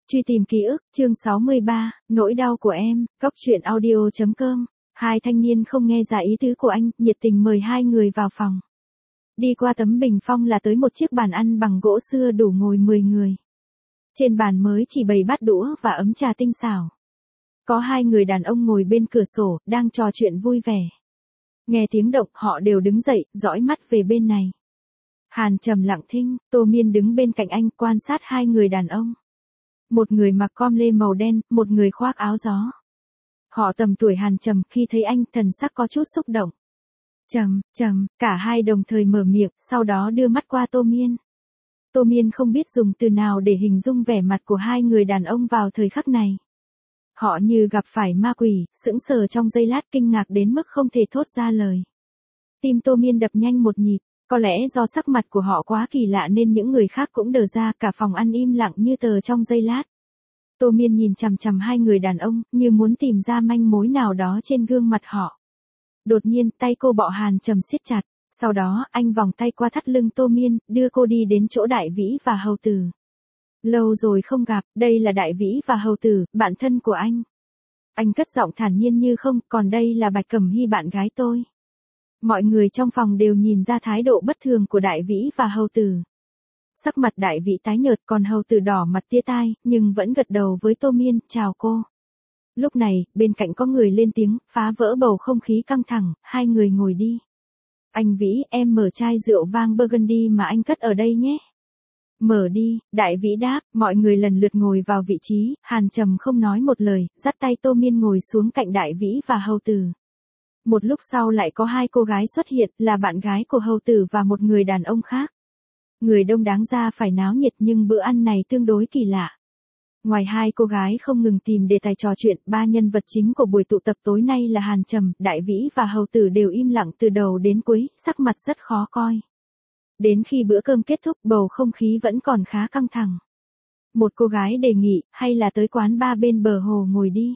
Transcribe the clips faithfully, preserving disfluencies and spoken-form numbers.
Truy tìm ký ức, chương sáu mươi ba, nỗi đau của em, góc truyện audio.com. Hai thanh niên không nghe ra ý tứ của anh, nhiệt tình mời hai người vào phòng. Đi qua tấm bình phong là tới một chiếc bàn ăn bằng gỗ xưa đủ ngồi mười người. Trên bàn mới chỉ bày bát đũa và ấm trà tinh xảo. Có hai người đàn ông ngồi bên cửa sổ, đang trò chuyện vui vẻ. Nghe tiếng động, họ đều đứng dậy, dõi mắt về bên này. Hàn Trầm lặng thinh, Tô Miên đứng bên cạnh anh quan sát hai người đàn ông. Một người mặc com lê màu đen, một người khoác áo gió. Họ tầm tuổi Hàn Trầm, khi thấy anh thần sắc có chút xúc động. Trầm, Trầm, cả hai đồng thời mở miệng, sau đó đưa mắt qua Tô Miên. Tô Miên không biết dùng từ nào để hình dung vẻ mặt của hai người đàn ông vào thời khắc này. Họ như gặp phải ma quỷ, sững sờ trong giây lát, kinh ngạc đến mức không thể thốt ra lời. Tim Tô Miên đập nhanh một nhịp, có lẽ do sắc mặt của họ quá kỳ lạ nên những người khác cũng đờ ra, cả phòng ăn im lặng như tờ trong giây lát. Tô Miên nhìn chằm chằm hai người đàn ông, như muốn tìm ra manh mối nào đó trên gương mặt họ. Đột nhiên, tay cô bọ Hàn Trầm siết chặt, sau đó, anh vòng tay qua thắt lưng Tô Miên, đưa cô đi đến chỗ Đại Vĩ và Hầu Tử. Lâu rồi không gặp, đây là Đại Vĩ và Hầu Tử, bạn thân của anh. Anh cất giọng thản nhiên như không, còn đây là Bạch Cẩm Hy bạn gái tôi. Mọi người trong phòng đều nhìn ra thái độ bất thường của Đại Vĩ và Hầu Tử. Sắc mặt Đại Vĩ tái nhợt, còn Hầu Tử đỏ mặt tía tai, nhưng vẫn gật đầu với Tô Miên, chào cô. Lúc này, bên cạnh có người lên tiếng, phá vỡ bầu không khí căng thẳng, hai người ngồi đi. Anh Vĩ, em mở chai rượu vang Burgundy mà anh cất ở đây nhé. Mở đi, Đại Vĩ đáp, mọi người lần lượt ngồi vào vị trí, Hàn Trầm không nói một lời, dắt tay Tô Miên ngồi xuống cạnh Đại Vĩ và Hầu Tử. Một lúc sau lại có hai cô gái xuất hiện, là bạn gái của Hầu Tử và một người đàn ông khác. Người đông đáng ra phải náo nhiệt nhưng bữa ăn này tương đối kỳ lạ. Ngoài hai cô gái không ngừng tìm đề tài trò chuyện, ba nhân vật chính của buổi tụ tập tối nay là Hàn Trầm, Đại Vĩ và Hầu Tử đều im lặng từ đầu đến cuối, sắc mặt rất khó coi. Đến khi bữa cơm kết thúc, bầu không khí vẫn còn khá căng thẳng. Một cô gái đề nghị, hay là tới quán bar bên bờ hồ ngồi đi.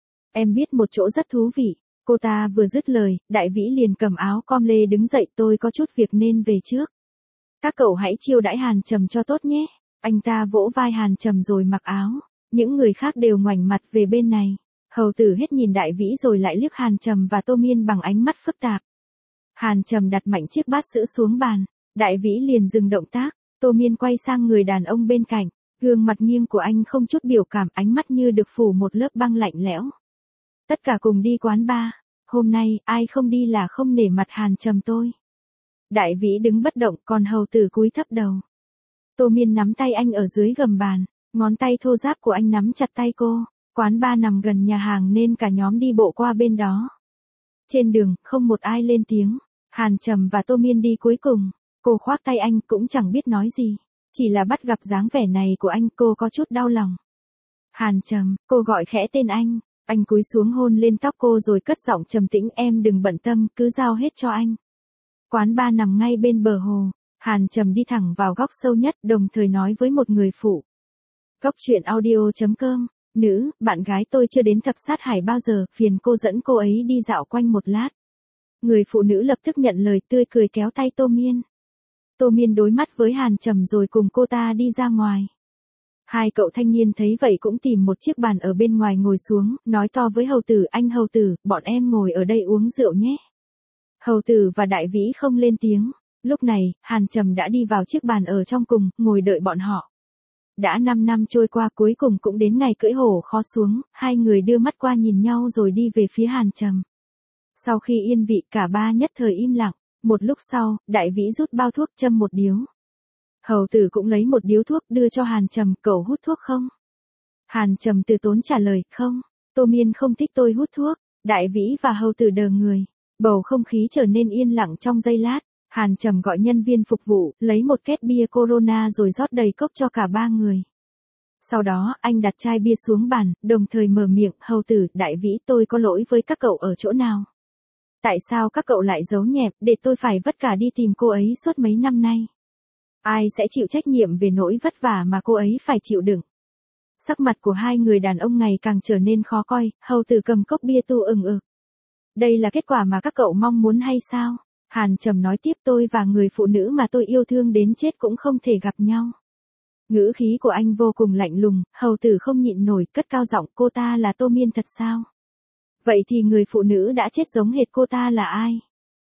Em biết một chỗ rất thú vị. Cô ta vừa dứt lời, Đại Vĩ liền cầm áo com lê đứng dậy, tôi có chút việc nên về trước. Các cậu hãy chiêu đãi Hàn Trầm cho tốt nhé. Anh ta vỗ vai Hàn Trầm rồi mặc áo. Những người khác đều ngoảnh mặt về bên này. Hầu Tử hết nhìn Đại Vĩ rồi lại liếc Hàn Trầm và Tô Miên bằng ánh mắt phức tạp. Hàn Trầm đặt mạnh chiếc bát sữa xuống bàn. Đại Vĩ liền dừng động tác. Tô Miên quay sang người đàn ông bên cạnh. Gương mặt nghiêng của anh không chút biểu cảm, ánh mắt như được phủ một lớp băng lạnh lẽo. Tất cả cùng đi quán bar. Hôm nay, ai không đi là không nể mặt Hàn Trầm tôi. Đại Vĩ đứng bất động, còn Hầu Tử cúi thấp đầu. Tô Miên nắm tay anh ở dưới gầm bàn, ngón tay thô ráp của anh nắm chặt tay cô. Quán bar nằm gần nhà hàng nên cả nhóm đi bộ qua bên đó. Trên đường, không một ai lên tiếng. Hàn Trầm và Tô Miên đi cuối cùng. Cô khoác tay anh cũng chẳng biết nói gì. Chỉ là bắt gặp dáng vẻ này của anh, cô có chút đau lòng. Hàn Trầm, cô gọi khẽ tên anh. Anh cúi xuống hôn lên tóc cô rồi cất giọng trầm tĩnh, em đừng bận tâm, cứ giao hết cho anh. Quán bar nằm ngay bên bờ hồ. Hàn Trầm đi thẳng vào góc sâu nhất, đồng thời nói với một người phụ. Góc truyện audio.com, nữ, bạn gái tôi chưa đến Thập Sát Hải bao giờ, phiền cô dẫn cô ấy đi dạo quanh một lát. Người phụ nữ lập tức nhận lời, tươi cười kéo tay Tô Miên. Tô Miên đối mắt với Hàn Trầm rồi cùng cô ta đi ra ngoài. Hai cậu thanh niên thấy vậy cũng tìm một chiếc bàn ở bên ngoài ngồi xuống, nói to với Hầu Tử, anh Hầu Tử, bọn em ngồi ở đây uống rượu nhé. Hầu Tử và Đại Vĩ không lên tiếng. Lúc này, Hàn Trầm đã đi vào chiếc bàn ở trong cùng, ngồi đợi bọn họ. Đã năm năm trôi qua, cuối cùng cũng đến ngày cưỡi hổ khó xuống, hai người đưa mắt qua nhìn nhau rồi đi về phía Hàn Trầm. Sau khi yên vị, cả ba nhất thời im lặng. Một lúc sau, Đại Vĩ rút bao thuốc châm một điếu. Hầu Tử cũng lấy một điếu thuốc đưa cho Hàn Trầm, cậu hút thuốc không? Hàn Trầm từ tốn trả lời, không. Tô Miên không thích tôi hút thuốc. Đại Vĩ và Hầu Tử đờ người. Bầu không khí trở nên yên lặng trong giây lát. Hàn Trầm gọi nhân viên phục vụ, lấy một két bia Corona rồi rót đầy cốc cho cả ba người. Sau đó, anh đặt chai bia xuống bàn, đồng thời mở miệng, Hầu Tử, Đại Vĩ, tôi có lỗi với các cậu ở chỗ nào? Tại sao các cậu lại giấu nhẹm, để tôi phải vất cả đi tìm cô ấy suốt mấy năm nay? Ai sẽ chịu trách nhiệm về nỗi vất vả mà cô ấy phải chịu đựng? Sắc mặt của hai người đàn ông ngày càng trở nên khó coi, Hầu Tử cầm cốc bia tu ừng ực. Đây là kết quả mà các cậu mong muốn hay sao? Hàn Trầm nói tiếp, tôi và người phụ nữ mà tôi yêu thương đến chết cũng không thể gặp nhau. Ngữ khí của anh vô cùng lạnh lùng, hầu tử không nhịn nổi, cất cao giọng, cô ta là Tô Miên thật sao? Vậy thì người phụ nữ đã chết giống hệt cô ta là ai?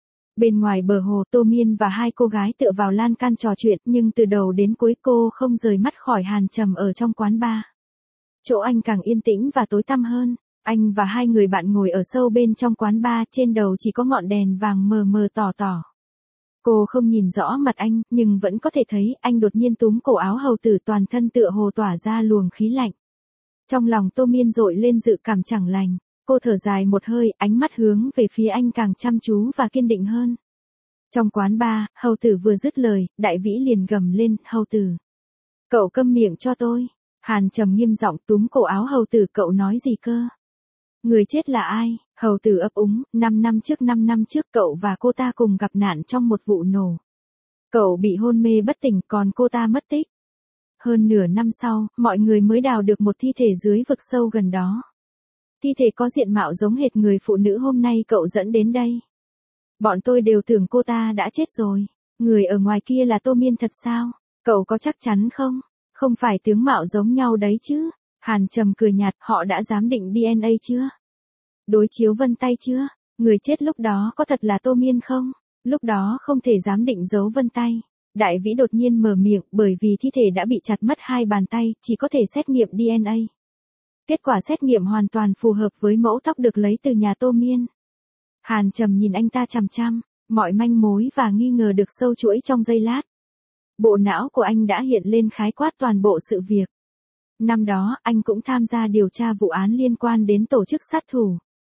Bên ngoài bờ hồ, Tô Miên và hai cô gái tựa vào lan can trò chuyện, nhưng từ đầu đến cuối cô không rời mắt khỏi Hàn Trầm ở trong quán bar. Chỗ anh càng yên tĩnh và tối tăm hơn. Anh và hai người bạn ngồi ở sâu bên trong quán bar, trên đầu chỉ có ngọn đèn vàng mờ mờ tỏ tỏ. Cô không nhìn rõ mặt anh, nhưng vẫn có thể thấy anh đột nhiên túm cổ áo hầu tử, toàn thân tựa hồ tỏa ra luồng khí lạnh. Trong lòng Tô Miên dội lên dự cảm chẳng lành. Cô thở dài một hơi, ánh mắt hướng về phía anh càng chăm chú và kiên định hơn. Trong quán bar, hầu tử vừa dứt lời, Đại Vĩ liền gầm lên, hầu tử. Cậu câm miệng cho tôi. Hàn Trầm nghiêm giọng túm cổ áo hầu tử, cậu nói gì cơ? Người chết là ai? Hầu tử ấp úng, năm năm trước năm năm trước cậu và cô ta cùng gặp nạn trong một vụ nổ. Cậu bị hôn mê bất tỉnh, còn cô ta mất tích. Hơn nửa năm sau, mọi người mới đào được một thi thể dưới vực sâu gần đó. Thi thể có diện mạo giống hệt người phụ nữ hôm nay cậu dẫn đến đây. Bọn tôi đều tưởng cô ta đã chết rồi. Người ở ngoài kia là Tô Miên thật sao? Cậu có chắc chắn không? Không phải tướng mạo giống nhau đấy chứ? Hàn Trầm cười nhạt, họ đã giám định đê en a chưa? Đối chiếu vân tay chưa? Người chết lúc đó có thật là Tô Miên không? Lúc đó không thể giám định dấu vân tay. Đại Vĩ đột nhiên mở miệng, bởi vì thi thể đã bị chặt mất hai bàn tay, chỉ có thể xét nghiệm đê en a. Kết quả xét nghiệm hoàn toàn phù hợp với mẫu tóc được lấy từ nhà Tô Miên. Hàn Trầm nhìn anh ta chằm chằm, mọi manh mối và nghi ngờ được sâu chuỗi trong giây lát. Bộ não của anh đã hiện lên khái quát toàn bộ sự việc. Năm đó, anh cũng tham gia điều tra vụ án liên quan đến tổ chức sát thủ.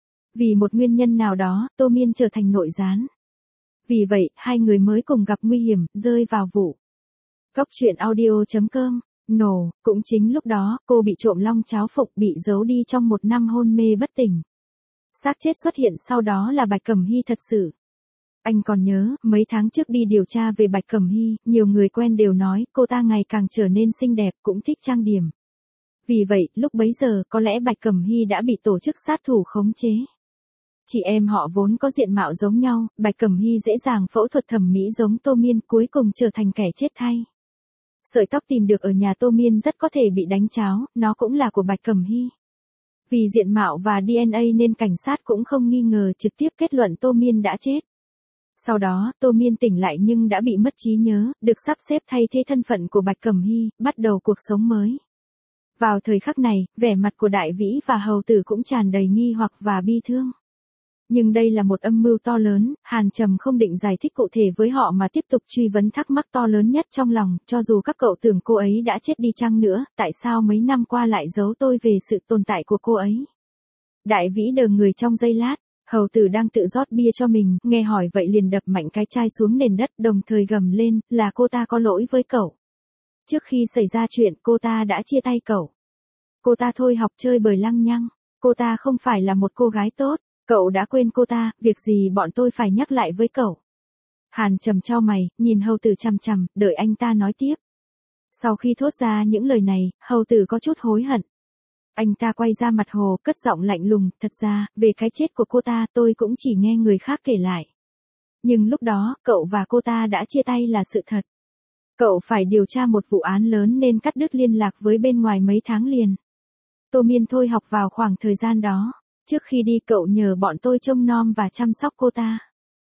Vì một nguyên nhân nào đó, Tô Miên trở thành nội gián. Vì vậy, hai người mới cùng gặp nguy hiểm, rơi vào vụ. Góc truyện audio chấm com. Nổ, cũng chính lúc đó, cô bị trộm long cháo phục, bị giấu đi trong một năm hôn mê bất tỉnh. Xác chết xuất hiện sau đó là Bạch Cẩm Hy thật sự. Anh còn nhớ, mấy tháng trước đi điều tra về Bạch Cẩm Hy, nhiều người quen đều nói cô ta ngày càng trở nên xinh đẹp, cũng thích trang điểm. Vì vậy, lúc bấy giờ, có lẽ Bạch Cẩm Hy đã bị tổ chức sát thủ khống chế. Chị em họ vốn có diện mạo giống nhau, Bạch Cẩm Hy dễ dàng phẫu thuật thẩm mỹ giống Tô Miên, cuối cùng trở thành kẻ chết thay. Sợi tóc tìm được ở nhà Tô Miên rất có thể bị đánh tráo, nó cũng là của Bạch Cẩm Hy. Vì diện mạo và đê en a nên cảnh sát cũng không nghi ngờ, trực tiếp kết luận Tô Miên đã chết. Sau đó, Tô Miên tỉnh lại nhưng đã bị mất trí nhớ, được sắp xếp thay thế thân phận của Bạch Cẩm Hy, bắt đầu cuộc sống mới. Vào thời khắc này, vẻ mặt của Đại Vĩ và hầu tử cũng tràn đầy nghi hoặc và bi thương. Nhưng đây là một âm mưu to lớn, Hàn Trầm không định giải thích cụ thể với họ mà tiếp tục truy vấn thắc mắc to lớn nhất trong lòng, cho dù các cậu tưởng cô ấy đã chết đi chăng nữa, tại sao mấy năm qua lại giấu tôi về sự tồn tại của cô ấy? Đại Vĩ đờ người trong giây lát, hầu tử đang tự rót bia cho mình, nghe hỏi vậy liền đập mạnh cái chai xuống nền đất, đồng thời gầm lên, là cô ta có lỗi với cậu. Trước khi xảy ra chuyện, cô ta đã chia tay cậu. Cô ta thôi học chơi bời lăng nhăng, cô ta không phải là một cô gái tốt. Cậu đã quên cô ta, việc gì bọn tôi phải nhắc lại với cậu? Hàn Trầm chau mày, nhìn hầu tử chằm chằm, đợi anh ta nói tiếp. Sau khi thốt ra những lời này, hầu tử có chút hối hận. Anh ta quay ra mặt hồ, cất giọng lạnh lùng, thật ra, về cái chết của cô ta tôi cũng chỉ nghe người khác kể lại. Nhưng lúc đó, cậu và cô ta đã chia tay là sự thật. Cậu phải điều tra một vụ án lớn nên cắt đứt liên lạc với bên ngoài mấy tháng liền. Tô Miên thôi học vào khoảng thời gian đó. Trước khi đi cậu nhờ bọn tôi trông nom và chăm sóc cô ta.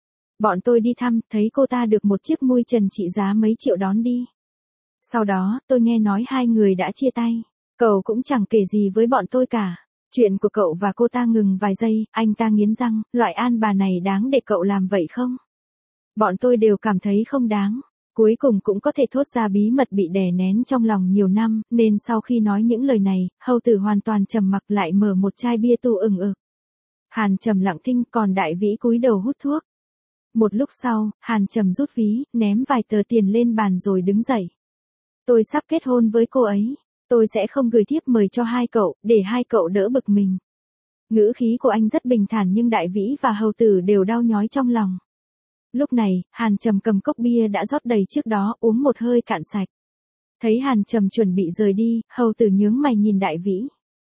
Bọn tôi đi thăm, thấy cô ta được một chiếc mui trần trị giá mấy triệu đón đi. Sau đó, tôi nghe nói hai người đã chia tay. Cậu cũng chẳng kể gì với bọn tôi cả. Chuyện của cậu và cô ta ngừng vài giây, anh ta nghiến răng, loại an bà này đáng để cậu làm vậy không? Bọn tôi đều cảm thấy không đáng. Cuối cùng cũng có thể thốt ra bí mật bị đè nén trong lòng nhiều năm, nên sau khi nói những lời này, hầu tử hoàn toàn trầm mặc, lại mở một chai bia tu ừng ực. Hàn Trầm lặng thinh, còn Đại Vĩ cúi đầu hút thuốc. Một lúc sau, Hàn Trầm rút ví, ném vài tờ tiền lên bàn rồi đứng dậy. Tôi sắp kết hôn với cô ấy. Tôi sẽ không gửi thiếp mời cho hai cậu, để hai cậu đỡ bực mình. Ngữ khí của anh rất bình thản nhưng Đại Vĩ và hầu tử đều đau nhói trong lòng. Lúc này, Hàn Trầm cầm cốc bia đã rót đầy trước đó, uống một hơi cạn sạch. Thấy Hàn Trầm chuẩn bị rời đi, hầu tử nhướng mày nhìn Đại Vĩ.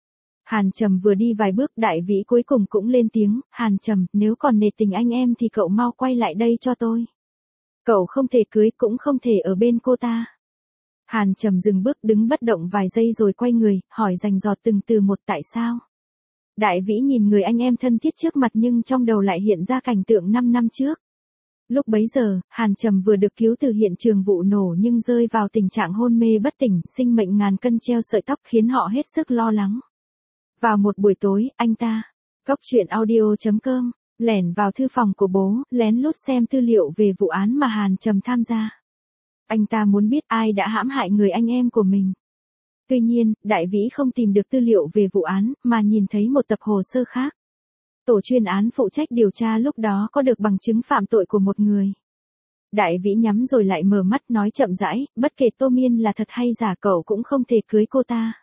Hàn Trầm vừa đi vài bước, Đại Vĩ cuối cùng cũng lên tiếng, Hàn Trầm, nếu còn nể tình anh em thì cậu mau quay lại đây cho tôi. Cậu không thể cưới cũng không thể ở bên cô ta. Hàn Trầm dừng bước đứng bất động vài giây rồi quay người, hỏi rành rọt từng từ một tại sao. Đại Vĩ nhìn người anh em thân thiết trước mặt nhưng trong đầu lại hiện ra cảnh tượng năm năm trước. Lúc bấy giờ, Hàn Trầm vừa được cứu từ hiện trường vụ nổ nhưng rơi vào tình trạng hôn mê bất tỉnh, sinh mệnh ngàn cân treo sợi tóc khiến họ hết sức lo lắng. Vào một buổi tối, anh ta, Cốc truyện audio chấm com, lẻn vào thư phòng của bố, lén lút xem tư liệu về vụ án mà Hàn Trầm tham gia. Anh ta muốn biết ai đã hãm hại người anh em của mình. Tuy nhiên, Đại Vĩ không tìm được tư liệu về vụ án, mà nhìn thấy một tập hồ sơ khác. Tổ chuyên án phụ trách điều tra lúc đó có được bằng chứng phạm tội của một người. Đại Vĩ nhắm rồi lại mở mắt nói chậm rãi, bất kể Tô Miên là thật hay giả cậu cũng không thể cưới cô ta.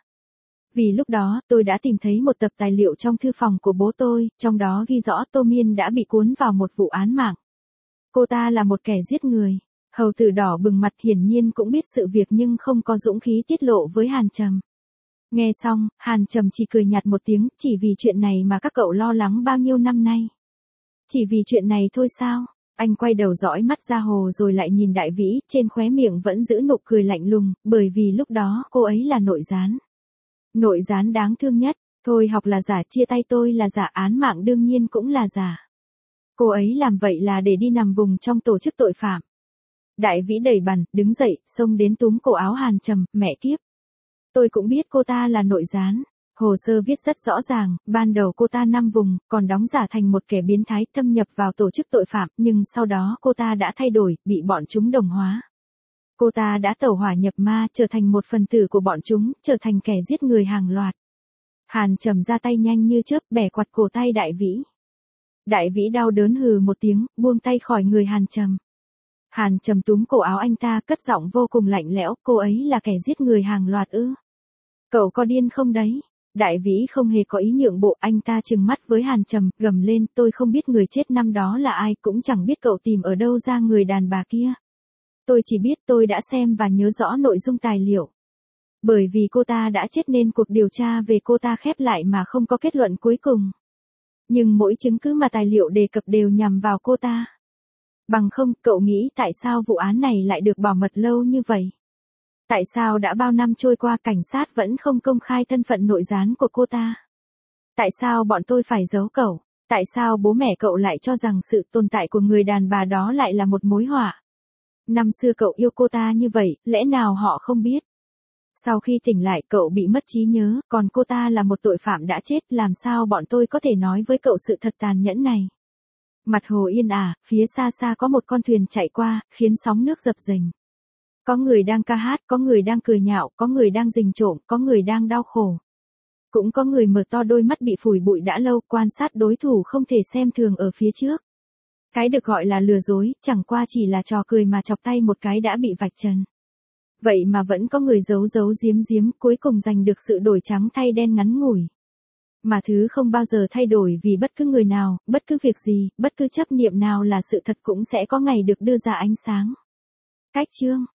Vì lúc đó, tôi đã tìm thấy một tập tài liệu trong thư phòng của bố tôi, trong đó ghi rõ Tô Miên đã bị cuốn vào một vụ án mạng. Cô ta là một kẻ giết người. Hầu tử đỏ bừng mặt hiển nhiên cũng biết sự việc nhưng không có dũng khí tiết lộ với Hàn Trầm. Nghe xong, Hàn Trầm chỉ cười nhạt một tiếng, chỉ vì chuyện này mà các cậu lo lắng bao nhiêu năm nay. Chỉ vì chuyện này thôi sao? Anh quay đầu dõi mắt ra hồ rồi lại nhìn Đại Vĩ, trên khóe miệng vẫn giữ nụ cười lạnh lùng, bởi vì lúc đó cô ấy là nội gián. Nội gián đáng thương nhất, thôi học là giả, chia tay tôi là giả, án mạng đương nhiên cũng là giả. Cô ấy làm vậy là để đi nằm vùng trong tổ chức tội phạm. Đại Vĩ đẩy bàn, đứng dậy, xông đến túm cổ áo Hàn Trầm, mẹ kiếp. Tôi cũng biết cô ta là nội gián. Hồ sơ viết rất rõ ràng, ban đầu cô ta năm vùng, còn đóng giả thành một kẻ biến thái thâm nhập vào tổ chức tội phạm, nhưng sau đó cô ta đã thay đổi, bị bọn chúng đồng hóa. Cô ta đã tẩu hỏa nhập ma, trở thành một phần tử của bọn chúng, trở thành kẻ giết người hàng loạt. Hàn Trầm ra tay nhanh như chớp, bẻ quặt cổ tay Đại Vĩ. Đại Vĩ đau đớn hừ một tiếng, buông tay khỏi người Hàn Trầm. Hàn Trầm túm cổ áo anh ta, cất giọng vô cùng lạnh lẽo, cô ấy là kẻ giết người hàng loạt ư? Cậu có điên không đấy? Đại Vĩ không hề có ý nhượng bộ, anh ta trừng mắt với Hàn Trầm, gầm lên, tôi không biết người chết năm đó là ai, cũng chẳng biết cậu tìm ở đâu ra người đàn bà kia. Tôi chỉ biết tôi đã xem và nhớ rõ nội dung tài liệu. Bởi vì cô ta đã chết nên cuộc điều tra về cô ta khép lại mà không có kết luận cuối cùng. Nhưng mỗi chứng cứ mà tài liệu đề cập đều nhằm vào cô ta. Bằng không, cậu nghĩ tại sao vụ án này lại được bảo mật lâu như vậy? Tại sao đã bao năm trôi qua cảnh sát vẫn không công khai thân phận nội gián của cô ta? Tại sao bọn tôi phải giấu cậu? Tại sao bố mẹ cậu lại cho rằng sự tồn tại của người đàn bà đó lại là một mối họa? Năm xưa cậu yêu cô ta như vậy, lẽ nào họ không biết? Sau khi tỉnh lại cậu bị mất trí nhớ, còn cô ta là một tội phạm đã chết, làm sao bọn tôi có thể nói với cậu sự thật tàn nhẫn này? Mặt hồ yên ả, phía xa xa có một con thuyền chạy qua, khiến sóng nước dập dềnh. Có người đang ca hát, có người đang cười nhạo, có người đang rình trộm, có người đang đau khổ. Cũng có người mở to đôi mắt bị phủi bụi đã lâu, quan sát đối thủ không thể xem thường ở phía trước. Cái được gọi là lừa dối, chẳng qua chỉ là trò cười mà chọc tay một cái đã bị vạch trần. Vậy mà vẫn có người giấu giấu giếm giếm, cuối cùng giành được sự đổi trắng thay đen ngắn ngủi. Mà thứ không bao giờ thay đổi vì bất cứ người nào, bất cứ việc gì, bất cứ chấp niệm nào là sự thật cũng sẽ có ngày được đưa ra ánh sáng. Cách chương